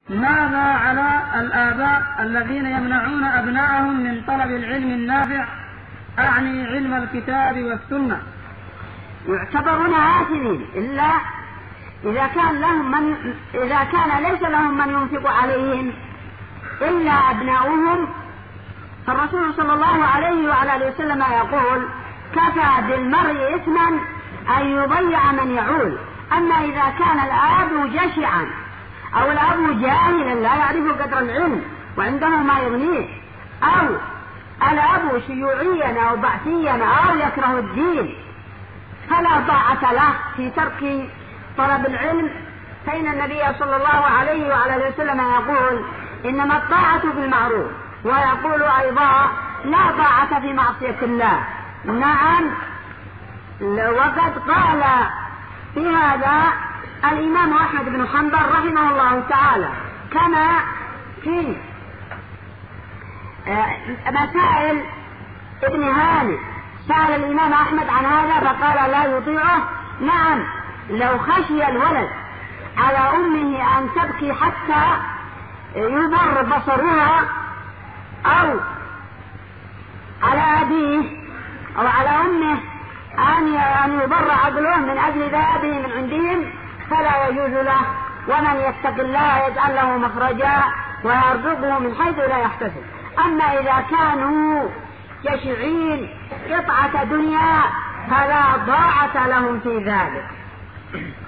ماذا على الآباء الذين يمنعون أبنائهم من طلب العلم النافع، أعني علم الكتاب والسنة؟ يعتبرون آثمين إلا إذا كان ليس لهم من ينفق عليهم إلا أبناؤهم. فالرسول صلى الله عليه وعلى آله وسلم يقول: كفى بالمرء إثما أن يضيع من يعول. أما إذا كان الآب جشعا أو الأب جاهلا لا يعرف قدر العلم وعنده ما يغنيه، أو الأب شيوعيا أو بعثيا أو يكره الدين، فلا طاعة له في ترك طلب العلم. فإن النبي صلى الله عليه وعلى آله وسلم يقول: إنما الطاعة في المعروف، ويقول أيضا: لا طاعة في معصية الله. نعم، وقد قال في هذا الإمام أحمد بن حنبل رحمه الله تعالى، كما في مسائل ابن هاني سأل الإمام أحمد عن هذا فقال: لا يطيعه. نعم، لو خشي الولد على أمه أن تبكي حتى يضر بصرها، أو على أبيه أو على أمه أن يضر عقله من أجل ذهابه من عندهم، فلا يجوز له. ومن يتق الله يجعل له مخرجا ويرزقه من حيث لا يحتسب. أما إذا كانوا جشعين قطعة دنيا فلا ضاعة لهم في ذلك.